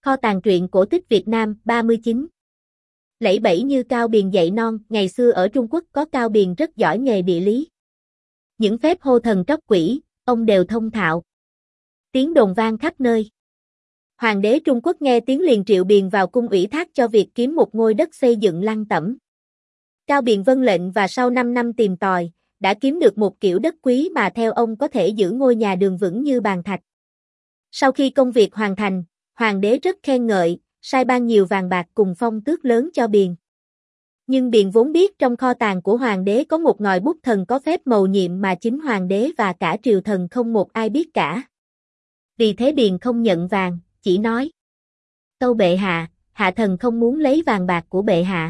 Kho tàng truyện cổ tích Việt Nam 39. Lẫy bẫy như Cao Biền dạy non, ngày xưa ở Trung Quốc có Cao Biền rất giỏi nghề địa lý. Những phép hô thần tróc quỷ, ông đều thông thạo. Tiếng đồn vang khắp nơi. Hoàng đế Trung Quốc nghe tiếng liền triệu Biền vào cung ủy thác cho việc kiếm một ngôi đất xây dựng lăng tẩm. Cao Biền vâng lệnh và sau 5 năm tìm tòi, đã kiếm được một kiểu đất quý mà theo ông có thể giữ ngôi nhà đường vững như bàn thạch. Sau khi công việc hoàn thành, Hoàng đế rất khen ngợi, sai ban nhiều vàng bạc cùng phong tước lớn cho Biền. Nhưng Biền vốn biết trong kho tàng của Hoàng đế có một ngòi bút thần có phép mầu nhiệm mà chính Hoàng đế và cả triều thần không một ai biết cả. Vì thế Biền không nhận vàng, chỉ nói: "Tâu bệ hạ, hạ thần không muốn lấy vàng bạc của bệ hạ.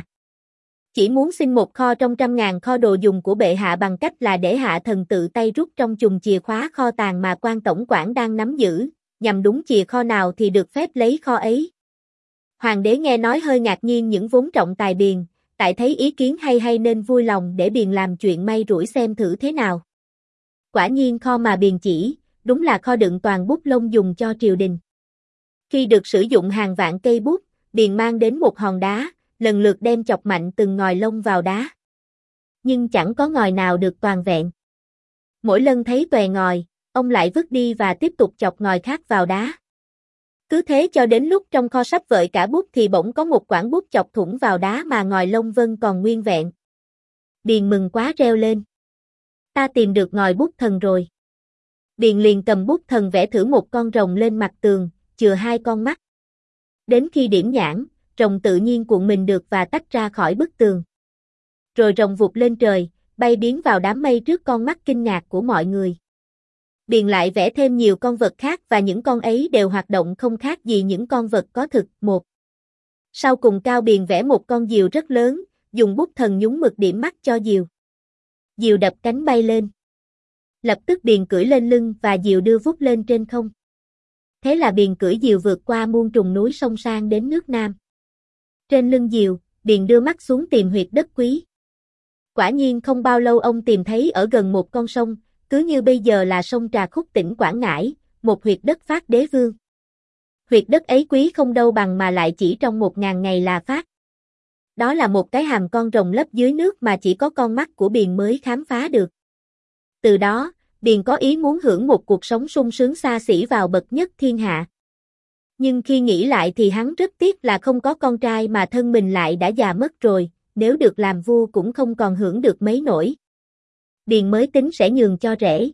Chỉ muốn xin một kho trong 100.000 kho đồ dùng của bệ hạ bằng cách là để hạ thần tự tay rút trong chùm chìa khóa kho tàng mà quan tổng quản đang nắm giữ, nhằm đúng chìa kho nào thì được phép lấy kho ấy." Hoàng đế nghe nói hơi ngạc nhiên những vốn trọng tài Biền, tại thấy ý kiến hay nên vui lòng để Biền làm chuyện may rủi xem thử thế nào. Quả nhiên kho mà Biền chỉ, đúng là kho đựng toàn bút lông dùng cho triều đình. Khi được sử dụng hàng vạn cây bút, Biền mang đến một hòn đá, lần lượt đem chọc mạnh từng ngòi lông vào đá. Nhưng chẳng có ngòi nào được toàn vẹn. Mỗi lần thấy tòe ngòi, ông lại vứt đi và tiếp tục chọc ngòi khác vào đá. Cứ thế cho đến lúc trong kho sắp vợi cả bút thì bỗng có một quãng bút chọc thủng vào đá mà ngòi lông vân còn nguyên vẹn. Biền mừng quá reo lên: "Ta tìm được ngòi bút thần rồi." Biền liền cầm bút thần vẽ thử một con rồng lên mặt tường, chừa 2 con mắt. Đến khi điểm nhãn, rồng tự nhiên cuộn mình được và tách ra khỏi bức tường. Rồi rồng vụt lên trời, bay biến vào đám mây trước con mắt kinh ngạc của mọi người. Biền lại vẽ thêm nhiều con vật khác và những con ấy đều hoạt động không khác gì những con vật có thực. Sau cùng Cao Biền vẽ một con diều rất lớn, dùng bút thần nhúng mực điểm mắt cho diều. Diều đập cánh bay lên. Lập tức Biền cưỡi lên lưng và diều đưa vút lên trên không. Thế là Biền cưỡi diều vượt qua muôn trùng núi sông sang đến nước Nam. Trên lưng diều, Biền đưa mắt xuống tìm huyệt đất quý. Quả nhiên không bao lâu ông tìm thấy ở gần một con sông, cứ như bây giờ là sông Trà Khúc tỉnh Quảng Ngãi, một huyệt đất phát đế vương. Huyệt đất ấy quý không đâu bằng mà lại chỉ trong 1000 ngày là phát. Đó là một cái hàm con rồng lấp dưới nước mà chỉ có con mắt của Biền mới khám phá được. Từ đó, Biền có ý muốn hưởng một cuộc sống sung sướng xa xỉ vào bậc nhất thiên hạ. Nhưng khi nghĩ lại thì hắn rất tiếc là không có con trai mà thân mình lại đã già mất rồi, nếu được làm vua cũng không còn hưởng được mấy nổi. Biền mới tính sẽ nhường cho rể.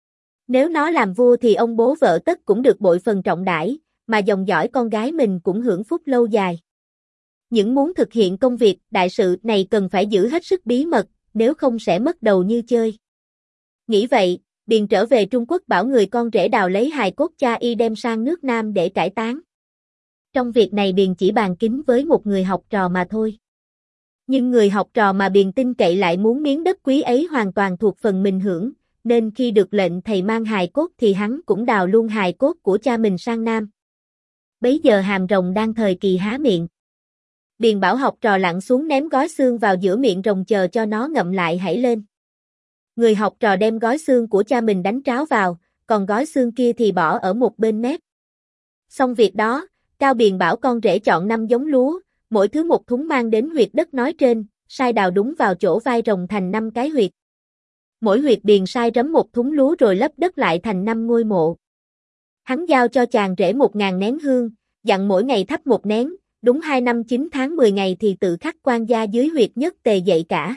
Nếu nó làm vua thì ông bố vợ tất cũng được bội phần trọng đãi, mà dòng dõi con gái mình cũng hưởng phúc lâu dài. Những muốn thực hiện công việc đại sự này cần phải giữ hết sức bí mật, nếu không sẽ mất đầu như chơi. Nghĩ vậy, Biền trở về Trung Quốc bảo người con rể đào lấy hài cốt cha y đem sang nước Nam để cải táng. Trong việc này Biền chỉ bàn kính với một người học trò mà thôi. Nhưng người học trò mà Biền tin cậy lại muốn miếng đất quý ấy hoàn toàn thuộc phần mình hưởng, nên khi được lệnh thầy mang hài cốt thì hắn cũng đào luôn hài cốt của cha mình sang Nam. Bấy giờ hàm rồng đang thời kỳ há miệng. Biền bảo học trò lặn xuống ném gói xương vào giữa miệng rồng chờ cho nó ngậm lại hãy lên. Người học trò đem gói xương của cha mình đánh tráo vào, còn gói xương kia thì bỏ ở một bên mép. Xong việc đó, Cao Biền bảo con rể chọn 5 giống lúa, mỗi thứ một thúng mang đến huyệt đất nói trên, sai đào đúng vào chỗ vai rồng thành 5 cái huyệt. Mỗi huyệt Biền sai rấm một thúng lúa rồi lấp đất lại thành 5 ngôi mộ. Hắn giao cho chàng rể 1000 nén hương, dặn mỗi ngày thắp 1 nén, đúng 2 năm 9 tháng 10 ngày thì tự khắc quan gia dưới huyệt nhất tề dậy cả.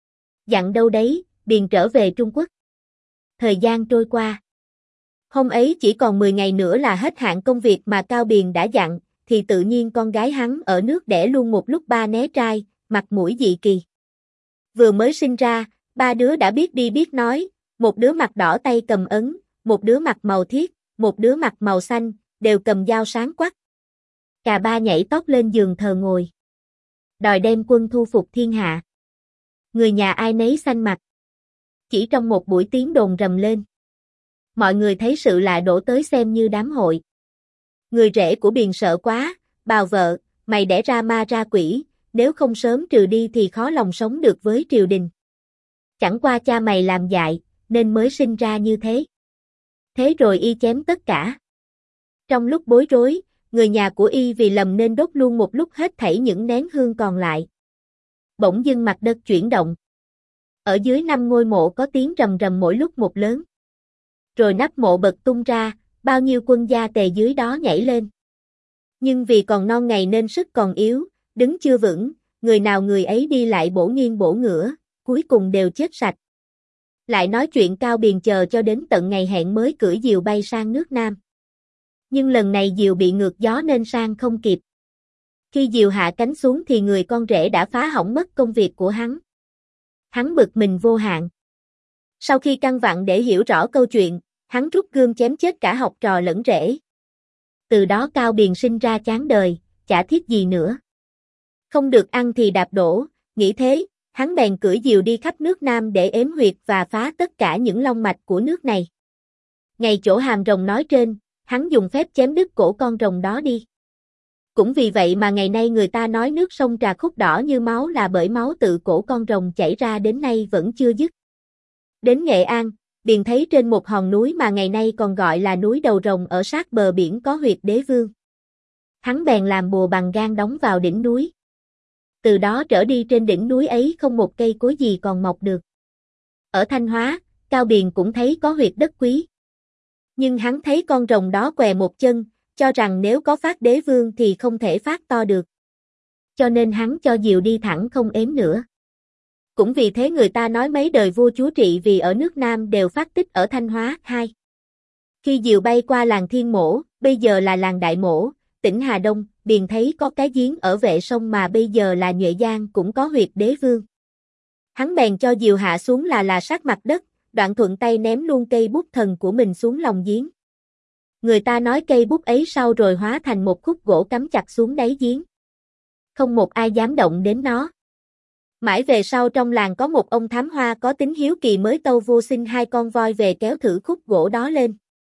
Dặn đâu đấy, Biền trở về Trung Quốc. Thời gian trôi qua. Hôm ấy chỉ còn 10 ngày nữa là hết hạn công việc mà Cao Biền đã dặn, thì tự nhiên con gái hắn ở nước đẻ luôn một lúc 3 né trai, mặt mũi dị kỳ. Vừa mới sinh ra, 3 đứa đã biết đi biết nói, một đứa mặt đỏ tay cầm ấn, một đứa mặt màu thiết, một đứa mặt màu xanh, đều cầm dao sáng quắc. Cả 3 nhảy tót lên giường thờ ngồi. Đòi đem quân thu phục thiên hạ. Người nhà ai nấy xanh mặt. Chỉ trong một buổi tiếng đồn rầm lên. Mọi người thấy sự lạ đổ tới xem như đám hội. Người rể của Biền sợ quá, bào vợ, mày đẻ ra ma ra quỷ, nếu không sớm trừ đi thì khó lòng sống được với triều đình. Chẳng qua cha mày làm dại, nên mới sinh ra như thế. Thế rồi y chém tất cả. Trong lúc bối rối, người nhà của y vì lầm nên đốt luôn một lúc hết thảy những nén hương còn lại. Bỗng dưng mặt đất chuyển động. Ở dưới 5 ngôi mộ có tiếng rầm rầm mỗi lúc một lớn. Rồi nắp mộ bật tung ra, bao nhiêu quân gia tề dưới đó nhảy lên. Nhưng vì còn non ngày nên sức còn yếu, đứng chưa vững, người nào người ấy đi lại bổ nghiêng bổ ngửa, cuối cùng đều chết sạch. Lại nói chuyện Cao Biền chờ cho đến tận ngày hẹn mới cưỡi diều bay sang nước Nam. Nhưng lần này diều bị ngược gió nên sang không kịp. Khi diều hạ cánh xuống thì người con rể đã phá hỏng mất công việc của hắn. Hắn bực mình vô hạn. Sau khi căn vặn để hiểu rõ câu chuyện, hắn rút gươm chém chết cả học trò lẫn rể. Từ đó Cao Biền sinh ra chán đời, chả thiết gì nữa. Không được ăn thì đạp đổ, nghĩ thế, hắn bèn cưỡi diều đi khắp nước Nam để ếm huyệt và phá tất cả những long mạch của nước này. Ngay chỗ hàm rồng nói trên, hắn dùng phép chém đứt cổ con rồng đó đi. Cũng vì vậy mà ngày nay người ta nói nước sông Trà Khúc đỏ như máu là bởi máu tự cổ con rồng chảy ra đến nay vẫn chưa dứt. Đến Nghệ An, Biền thấy trên một hòn núi mà ngày nay còn gọi là núi Đầu Rồng ở sát bờ biển có huyệt đế vương. Hắn bèn làm bùa bằng gan đóng vào đỉnh núi. Từ đó trở đi trên đỉnh núi ấy không một cây cối gì còn mọc được. Ở Thanh Hóa, Cao Biền cũng thấy có huyệt đất quý. Nhưng hắn thấy con rồng đó què một chân, cho rằng nếu có phát đế vương thì không thể phát to được. Cho nên hắn cho diều đi thẳng không ếm nữa. Cũng vì thế người ta nói mấy đời vua chúa trị vì ở nước Nam đều phát tích ở Thanh Hóa. 2. Khi diều bay qua làng Thiên Mỗ, bây giờ là làng Đại Mỗ, tỉnh Hà Đông, Biền thấy có cái giếng ở vệ sông mà bây giờ là Nhuệ Giang cũng có huyệt đế vương. Hắn bèn cho diều hạ xuống là sát mặt đất, đoạn thuận tay ném luôn cây bút thần của mình xuống lòng giếng. Người ta nói cây bút ấy sau rồi hóa thành một khúc gỗ cắm chặt xuống đáy giếng. Không một ai dám động đến nó. Mãi về sau trong làng có một ông thám hoa có tính hiếu kỳ mới tâu vô sinh 2 con voi về kéo thử khúc gỗ đó lên.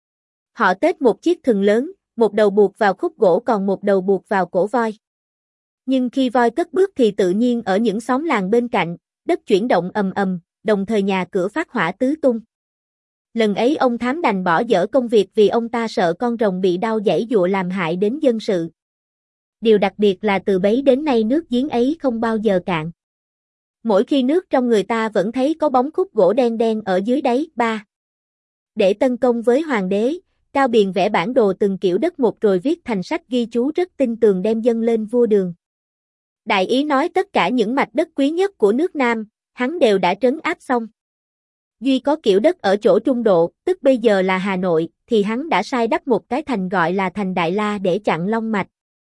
Họ tết một chiếc thừng lớn, một đầu buộc vào khúc gỗ còn một đầu buộc vào cổ voi. Nhưng khi voi cất bước thì tự nhiên ở những xóm làng bên cạnh, đất chuyển động ầm ầm, đồng thời nhà cửa phát hỏa tứ tung. Lần ấy ông thám đành bỏ dở công việc vì ông ta sợ con rồng bị đau giãy giụa làm hại đến dân sự. Điều đặc biệt là từ bấy đến nay nước giếng ấy không bao giờ cạn. Mỗi khi nước trong người ta vẫn thấy có bóng khúc gỗ đen đen ở dưới đáy. 3. Để tấn công với hoàng đế, Cao Biền vẽ bản đồ từng kiểu đất một rồi viết thành sách ghi chú rất tinh tường đem dâng lên vua Đường. Đại ý nói tất cả những mạch đất quý nhất của nước Nam, hắn đều đã trấn áp xong. Duy có kiểu đất ở chỗ trung độ, tức bây giờ là Hà Nội, thì hắn đã sai đắp một cái thành gọi là thành Đại La để chặn long mạch.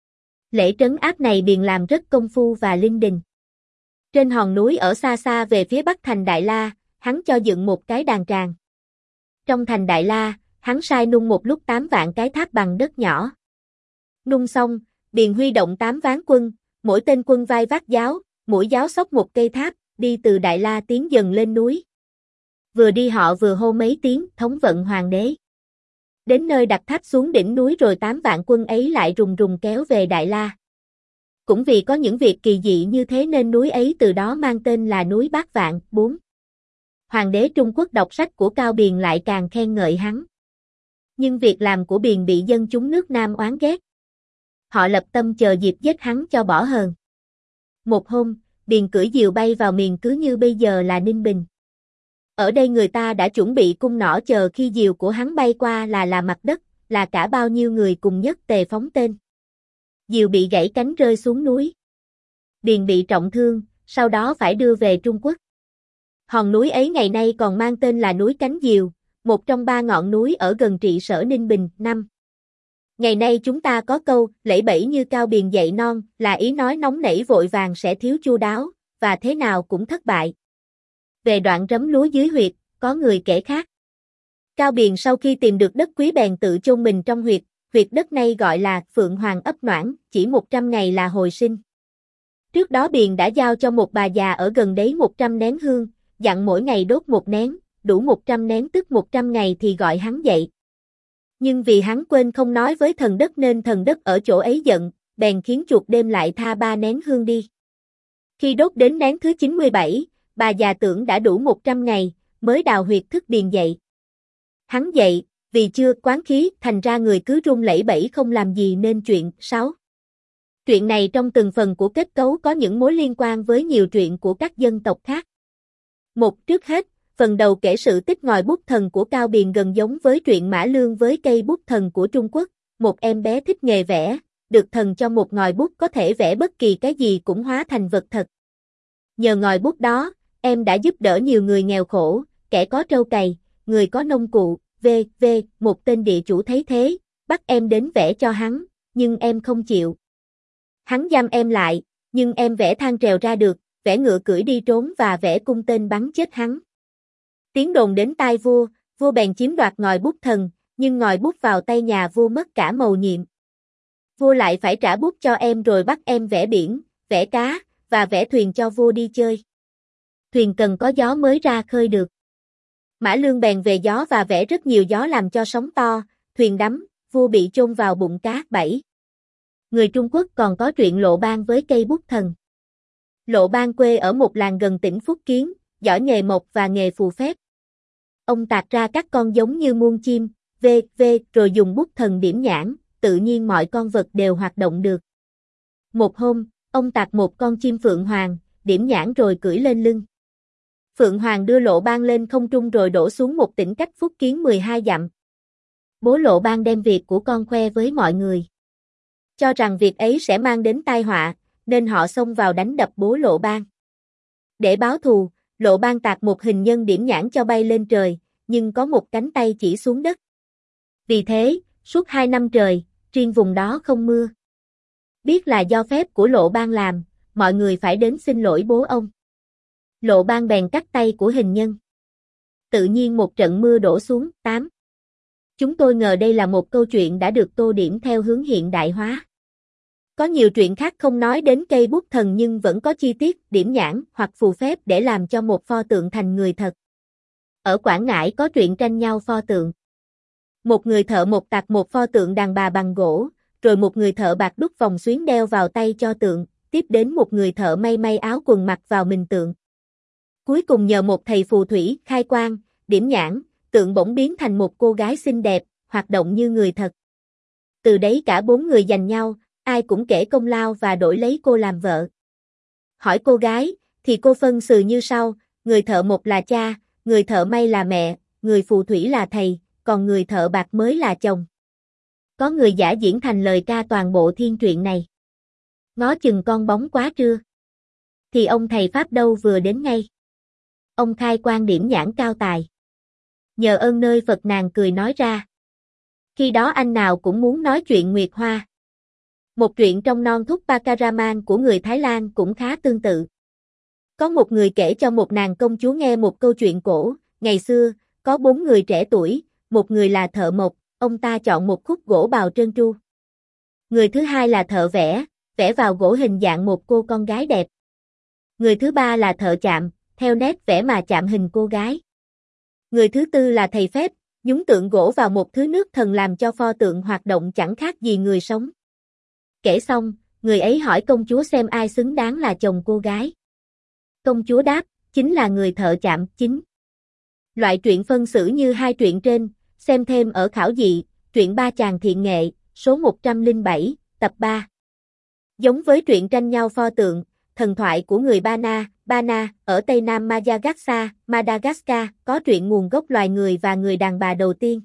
Lễ trấn áp này Biền làm rất công phu và linh đình. Trên hòn núi ở xa xa về phía bắc thành Đại La, hắn cho dựng một cái đàn tràng. Trong thành Đại La, hắn sai nung một lúc 8 vạn cái tháp bằng đất nhỏ. Nung xong, Biền huy động 8 ván quân, mỗi tên quân vai vác giáo, mỗi giáo xốc một cây tháp, đi từ Đại La tiến dần lên núi. Vừa đi họ vừa hô mấy tiếng thống vận hoàng đế. Đến nơi đặt tháp xuống đỉnh núi rồi 8 vạn quân ấy lại rùng rùng kéo về Đại La. Cũng vì có những việc kỳ dị như thế nên núi ấy từ đó mang tên là núi Bát Vạn. 4. Hoàng đế Trung Quốc đọc sách của Cao Biền lại càng khen ngợi hắn. Nhưng việc làm của Biền bị dân chúng nước Nam oán ghét. Họ lập tâm chờ dịp giết hắn cho bỏ hờn. Một hôm, Biền cưỡi diều bay vào miền cứ như bây giờ là Ninh Bình. Ở đây người ta đã chuẩn bị cung nỏ chờ khi diều của hắn bay qua là mặt đất, là cả bao nhiêu người cùng nhất tề phóng tên. Diều bị gãy cánh rơi xuống núi. Biền bị trọng thương, sau đó phải đưa về Trung Quốc. Hòn núi ấy ngày nay còn mang tên là núi Cánh Diều, một trong 3 ngọn núi ở gần trị sở Ninh Bình. 5. Ngày nay chúng ta có câu, lẫy bẫy như Cao Biền dậy non, là ý nói nóng nảy vội vàng sẽ thiếu chu đáo, và thế nào cũng thất bại. Về đoạn rấm lúa dưới huyệt, có người kể khác. Cao Biền sau khi tìm được đất quý bèn tự chôn mình trong huyệt đất nay gọi là Phượng Hoàng ấp Noãn, chỉ 100 ngày là hồi sinh. Trước đó Biền đã giao cho một bà già ở gần đấy 100 nén hương, dặn mỗi ngày đốt một nén, đủ 100 nén tức 100 ngày thì gọi hắn dậy. Nhưng vì hắn quên không nói với thần đất nên thần đất ở chỗ ấy giận, bèn khiến chuột đêm lại tha 3 nén hương đi. Khi đốt đến nén thứ 97, bà già tưởng đã đủ 100 ngày, mới đào huyệt thức Biền dậy. Hắn dậy, Vì chưa quán khí, thành ra người cứ run lẩy bẩy không làm gì nên chuyện. 6. Truyện này trong từng phần của kết cấu có những mối liên quan với nhiều truyện của các dân tộc khác. Trước hết, phần đầu kể sự tích ngòi bút thần của Cao Biền gần giống với truyện Mã Lương với cây bút thần của Trung Quốc. Một em bé thích nghề vẽ, được thần cho một ngòi bút có thể vẽ bất kỳ cái gì cũng hóa thành vật thật. Nhờ ngòi bút đó, em đã giúp đỡ nhiều người nghèo khổ, kẻ có trâu cày, người có nông cụ, v.v. Một tên địa chủ thấy thế, bắt em đến vẽ cho hắn, nhưng em không chịu. Hắn giam em lại, nhưng em vẽ thang trèo ra được, vẽ ngựa cưỡi đi trốn và vẽ cung tên bắn chết hắn. Tiếng đồn đến tai vua, vua bèn chiếm đoạt ngòi bút thần, nhưng ngòi bút vào tay nhà vua mất cả mầu nhiệm. Vua lại phải trả bút cho em rồi bắt em vẽ biển, vẽ cá, và vẽ thuyền cho vua đi chơi. Thuyền cần có gió mới ra khơi được. Mã Lương bèn về gió và vẽ rất nhiều gió làm cho sóng to, thuyền đắm, vua bị chôn vào bụng cá. 7. Người Trung Quốc còn có truyện Lộ Ban với cây bút thần. Lộ Ban quê ở một làng gần tỉnh Phúc Kiến, giỏi nghề mộc và nghề phù phép. Ông tạc ra các con giống như muôn chim, v.v. rồi dùng bút thần điểm nhãn, tự nhiên mọi con vật đều hoạt động được. Một hôm, ông tạc một con chim phượng hoàng, điểm nhãn rồi cưỡi lên lưng. Phượng hoàng đưa Lộ Ban lên không trung rồi đổ xuống một tỉnh cách Phúc Kiến 12 dặm. Bố Lộ Ban đem việc của con khoe với mọi người. Cho rằng việc ấy sẽ mang đến tai họa, nên họ xông vào đánh đập bố Lộ Ban. Để báo thù, Lộ Ban tạc một hình nhân điểm nhãn cho bay lên trời, nhưng có một cánh tay chỉ xuống đất. Vì thế, suốt 2 năm trời, riêng vùng đó không mưa. Biết là do phép của Lộ Ban làm, mọi người phải đến xin lỗi bố ông. Lộ Ban bèn cắt tay của hình nhân. Tự nhiên một trận mưa đổ xuống. 8. Chúng tôi ngờ đây là một câu chuyện đã được tô điểm theo hướng hiện đại hóa. Có nhiều truyện khác không nói đến cây bút thần nhưng vẫn có chi tiết, điểm nhãn hoặc phù phép để làm cho một pho tượng thành người thật. Ở Quảng Ngãi có truyện tranh nhau pho tượng. Một người thợ mộc tạc một pho tượng đàn bà bằng gỗ, rồi một người thợ bạc đúc vòng xuyến đeo vào tay cho tượng, tiếp đến một người thợ may áo quần mặc vào mình tượng. Cuối cùng nhờ một thầy phù thủy khai quang, điểm nhãn, tượng bỗng biến thành một cô gái xinh đẹp, hoạt động như người thật. Từ đấy cả 4 người giành nhau, ai cũng kể công lao và đổi lấy cô làm vợ. Hỏi cô gái, thì cô phân xử như sau, người thợ mộc là cha, người thợ may là mẹ, người phù thủy là thầy, còn người thợ bạc mới là chồng. Có người giả diễn thành lời ca toàn bộ thiên truyện này. Ngó chừng con bóng quá trưa. Thì ông thầy Pháp đâu vừa đến ngay. Ông khai quang điểm nhãn cao tài. Nhờ ơn nơi Phật nàng cười nói ra. Khi đó anh nào cũng muốn nói chuyện Nguyệt Hoa. Một truyện trong Non Thúc Pakaraman của người Thái Lan cũng khá tương tự. Có một người kể cho một nàng công chúa nghe một câu chuyện cổ, ngày xưa, có 4 người trẻ tuổi, một người là thợ mộc, ông ta chọn một khúc gỗ bào trơn tru. Người thứ hai là thợ vẽ, vẽ vào gỗ hình dạng một cô con gái đẹp. Người thứ ba là thợ chạm, theo nét vẽ mà chạm hình cô gái. Người thứ tư là thầy phép, nhúng tượng gỗ vào một thứ nước thần làm cho pho tượng hoạt động chẳng khác gì người sống. Kể xong, người ấy hỏi công chúa xem ai xứng đáng là chồng cô gái. Công chúa đáp, chính là người thợ chạm. 9. Loại truyện phân xử như hai truyện trên, xem thêm ở khảo dị, truyện Ba Chàng Thiện Nghệ, số 107, tập 3. Giống với truyện tranh nhau pho tượng, thần thoại của người Bana, ở Tây Nam Madagascar, có truyện nguồn gốc loài người và người đàn bà đầu tiên.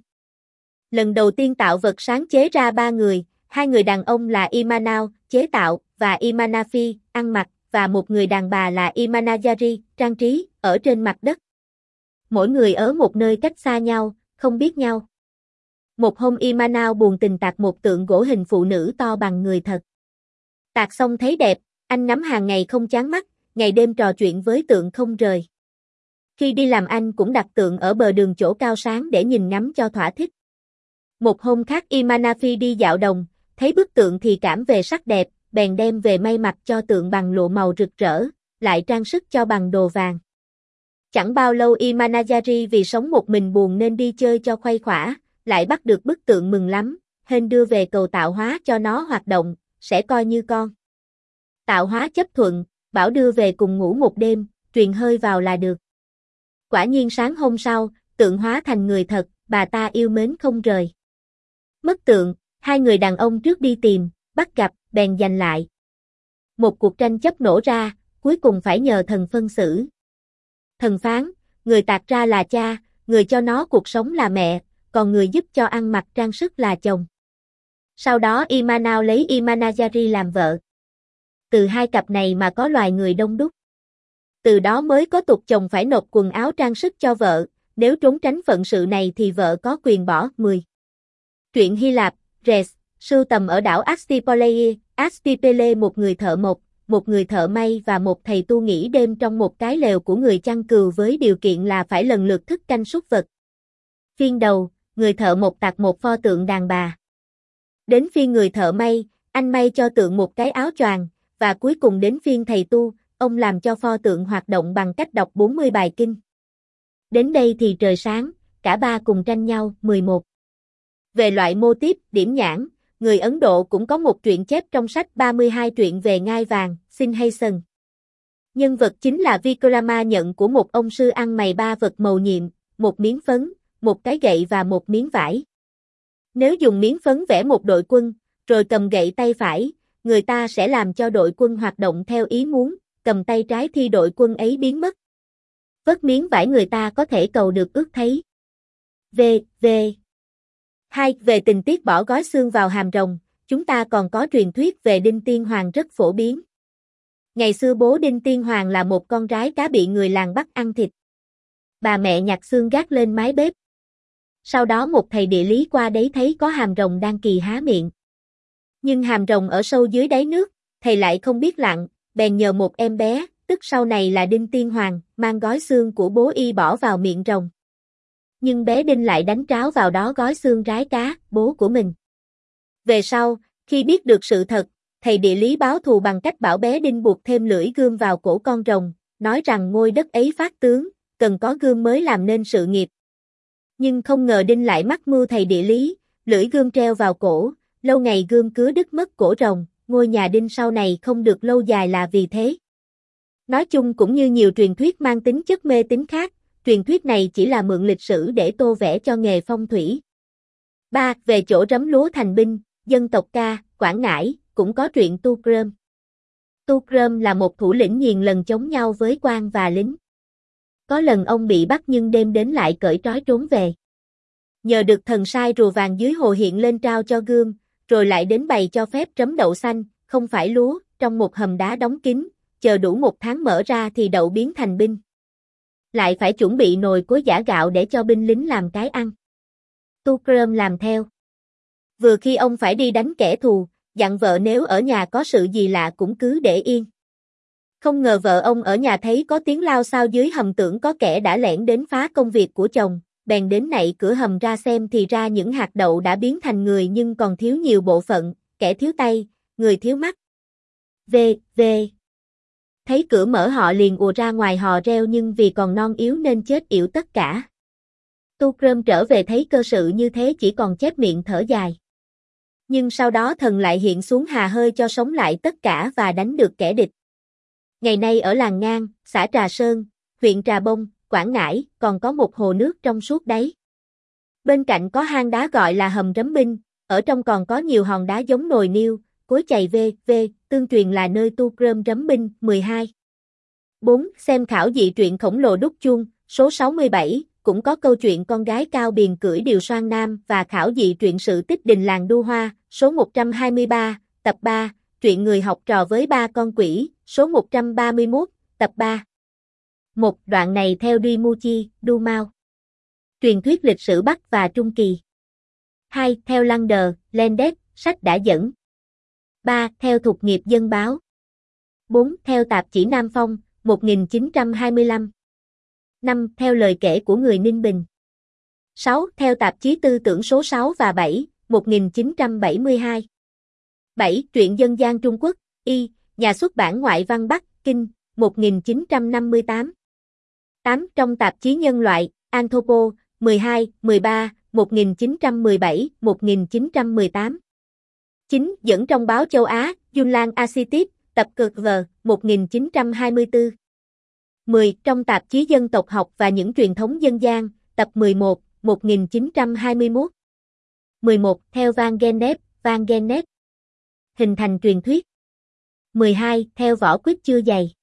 Lần đầu tiên tạo vật sáng chế ra 3 người, 2 người đàn ông là Imanao, chế tạo, và Imanafi, ăn mặc, và một người đàn bà là Imanajari, trang trí, ở trên mặt đất. Mỗi người ở một nơi cách xa nhau, không biết nhau. Một hôm Imanao buồn tình tạc một tượng gỗ hình phụ nữ to bằng người thật. Tạc xong thấy đẹp, anh ngắm hàng ngày không chán mắt, ngày đêm trò chuyện với tượng không rời. Khi đi làm anh cũng đặt tượng ở bờ đường chỗ cao sáng để nhìn ngắm cho thỏa thích. Một hôm khác Imanafi đi dạo đồng, thấy bức tượng thì cảm về sắc đẹp, bèn đem về may mặc cho tượng bằng lụa màu rực rỡ, lại trang sức cho bằng đồ vàng. Chẳng bao lâu Imanajari vì sống một mình buồn nên đi chơi cho khuây khỏa, lại bắt được bức tượng mừng lắm, hên đưa về cầu tạo hóa cho nó hoạt động, sẽ coi như con. Tạo hóa chấp thuận, bảo đưa về cùng ngủ một đêm, truyền hơi vào là được. Quả nhiên sáng hôm sau, tượng hóa thành người thật, bà ta yêu mến không rời. Mất tượng, hai người đàn ông trước đi tìm, bắt gặp, bèn giành lại. Một cuộc tranh chấp nổ ra, cuối cùng phải nhờ thần phân xử. Thần phán, người tạc ra là cha, người cho nó cuộc sống là mẹ, còn người giúp cho ăn mặc trang sức là chồng. Sau đó Imanao lấy Imanajari làm vợ. Từ hai cặp này mà có loài người đông đúc. Từ đó mới có tục chồng phải nộp quần áo trang sức cho vợ, nếu trốn tránh phận sự này thì vợ có quyền bỏ. 10. Truyện Hy Lạp, Res, sưu tầm ở đảo Astypele, một người thợ mộc, một người thợ may và một thầy tu nghỉ đêm trong một cái lều của người chăn cừu với điều kiện là phải lần lượt thức canh súc vật. Phiên đầu, người thợ mộc tạc một pho tượng đàn bà. Đến phiên người thợ may, anh may cho tượng một cái áo choàng, và cuối cùng đến phiên thầy tu, ông làm cho pho tượng hoạt động bằng cách đọc 40 bài kinh. Đến đây thì trời sáng, cả ba cùng tranh nhau. 11. Về loại mô típ, điểm nhãn, người Ấn Độ cũng có một truyện chép trong sách 32 truyện về ngai vàng, Sinhasan. Nhân vật chính là Vikrama nhận của một ông sư ăn mày ba vật màu nhiệm, một miếng phấn, một cái gậy và một miếng vải. Nếu dùng miếng phấn vẽ một đội quân, rồi cầm gậy tay phải, người ta sẽ làm cho đội quân hoạt động theo ý muốn, cầm tay trái thì đội quân ấy biến mất. Vớt miếng vải người ta có thể cầu được ước thấy. V. 2. Về tình tiết bỏ gói xương vào hàm rồng, chúng ta còn có truyền thuyết về Đinh Tiên Hoàng rất phổ biến. Ngày xưa bố Đinh Tiên Hoàng là một con rái cá bị người làng bắt ăn thịt. Bà mẹ nhặt xương gác lên mái bếp. Sau đó một thầy địa lý qua đấy thấy có hàm rồng đang kỳ há miệng. Nhưng hàm rồng ở sâu dưới đáy nước, thầy lại không biết lặn, bèn nhờ một em bé, tức sau này là Đinh Tiên Hoàng, mang gói xương của bố y bỏ vào miệng rồng. Nhưng bé Đinh lại đánh tráo vào đó gói xương rái cá, bố của mình. Về sau, khi biết được sự thật, thầy địa lý báo thù bằng cách bảo bé Đinh buộc thêm lưỡi gươm vào cổ con rồng, nói rằng ngôi đất ấy phát tướng, cần có gươm mới làm nên sự nghiệp. Nhưng không ngờ Đinh lại mắc mưu thầy địa lý, lưỡi gươm treo vào cổ, lâu ngày gươm cứa đứt mất cổ rồng, ngôi nhà Đinh sau này không được lâu dài là vì thế. Nói chung cũng như nhiều truyền thuyết mang tính chất mê tín khác, truyền thuyết này chỉ là mượn lịch sử để tô vẽ cho nghề phong thủy. 3. Về chỗ rắm lúa thành binh, dân tộc Ca, Quảng Ngãi, cũng có truyện Tu Krơm. Tu Krơm là một thủ lĩnh nhiều lần chống nhau với quan và lính. Có lần ông bị bắt nhưng đêm đến lại cởi trói trốn về. Nhờ được thần sai rùa vàng dưới hồ hiện lên trao cho gươm, rồi lại đến bày cho phép trấm đậu xanh, không phải lúa, trong một hầm đá đóng kín, chờ đủ 1 tháng mở ra thì đậu biến thành binh. Lại phải chuẩn bị nồi cối giã gạo để cho binh lính làm cái ăn. Tu Krơm làm theo. Vừa khi ông phải đi đánh kẻ thù, dặn vợ nếu ở nhà có sự gì lạ cũng cứ để yên. Không ngờ vợ ông ở nhà thấy có tiếng lao xao dưới hầm, tưởng có kẻ đã lẻn đến phá công việc của chồng, bèn đến nạy cửa hầm ra xem thì ra những hạt đậu đã biến thành người nhưng còn thiếu nhiều bộ phận, kẻ thiếu tay, người thiếu mắt. V. Thấy cửa mở họ liền ùa ra ngoài hò reo nhưng vì còn non yếu nên chết yểu tất cả. Tu Krơm trở về thấy cơ sự như thế chỉ còn chép miệng thở dài. Nhưng sau đó thần lại hiện xuống hà hơi cho sống lại tất cả và đánh được kẻ địch. Ngày nay ở làng Ngang, xã Trà Sơn, huyện Trà Bông, Quảng Ngãi, còn có một hồ nước trong suốt đáy. Bên cạnh có hang đá gọi là hầm rấm binh, ở trong còn có nhiều hòn đá giống nồi niêu, cối chày v. Tương truyền là nơi Tu Krơm rấm binh. 12. 4. Xem khảo dị truyện khổng lồ đúc chuông, số 67, cũng có câu chuyện con gái Cao Biền cưỡi điều xoan nam và khảo dị truyện sự tích đình làng Đu Hoa, số 123, tập 3, truyện người học trò với 3 con quỷ, số 131, tập 3. Một đoạn này theo Duimuchi, Du Mao. Truyền thuyết lịch sử Bắc và Trung Kỳ. 2. Theo Lander, Landes, sách đã dẫn. 3. Theo Thục nghiệp dân báo. 4. Theo tạp chỉ Nam Phong, 1925. 5. Theo lời kể của người Ninh Bình. 6. Theo tạp chí Tư tưởng số 6 và 7, 1972. 7. Truyện dân gian Trung Quốc, Y, nhà xuất bản Ngoại văn Bắc, Kinh, 1958. 8. Trong tạp chí Nhân loại, Anthropo, 12, 13, 1917, 1918. 9. Dẫn trong báo châu Á, Yunnan Asitit, tập cực V, 1924. 10. Trong tạp chí Dân tộc học và những truyền thống dân gian, tập 11, 1921. 11. Theo Van Gennep. Hình thành truyền thuyết. 12. Theo vỏ quýt chưa dày.